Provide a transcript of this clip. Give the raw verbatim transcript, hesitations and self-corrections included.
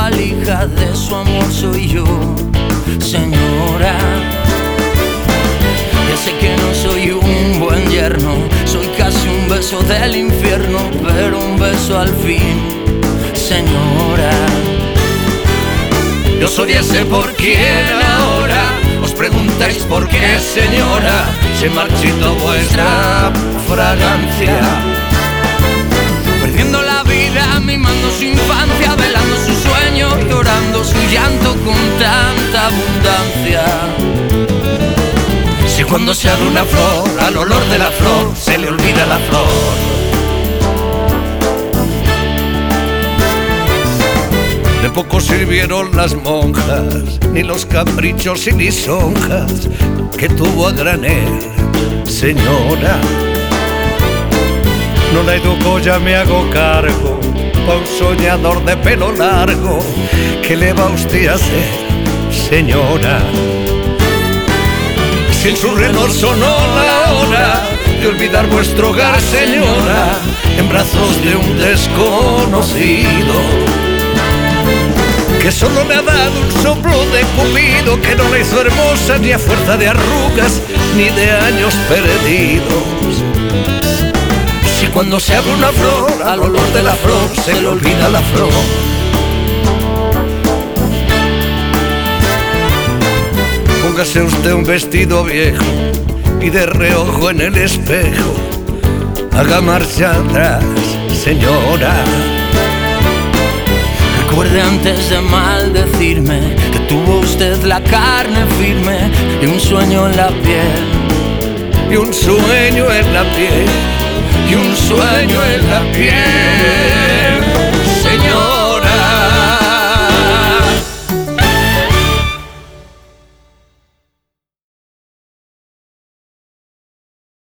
valija de su amor soy yo, señora. Ya sé que no soy un buen yerno, soy casi un beso del infierno, pero un beso al fin, señora. Yo soy ese por quien ahora os preguntáis por qué, señora, se marchitó vuestra fragancia. Perdiendo la vida, mimando su infancia, velando su sueño, llorando su llanto con tanta abundancia. Si cuando se abre una flor, al olor de la flor se le olvida la flor. De poco sirvieron las monjas, ni los caprichos y lisonjas que tuvo a granel, señora. No la educo, ya me hago cargo, pa' un soñador de pelo largo. ¿Qué le va a usted a hacer, señora? Si en su reloj sonó la hora de olvidar vuestro hogar, señora, en brazos de un desconocido, que solo me ha dado un soplo de cupido, que no la hizo hermosa ni a fuerza de arrugas ni de años perdidos. Si cuando se abre una flor, al olor de la flor se le olvida la flor. Póngase usted un vestido viejo y de reojo en el espejo haga marcha atrás, señora. Recuerde antes de maldecirme que tuvo usted la carne firme y un sueño en la piel, y un sueño en la piel, y un sueño en la piel.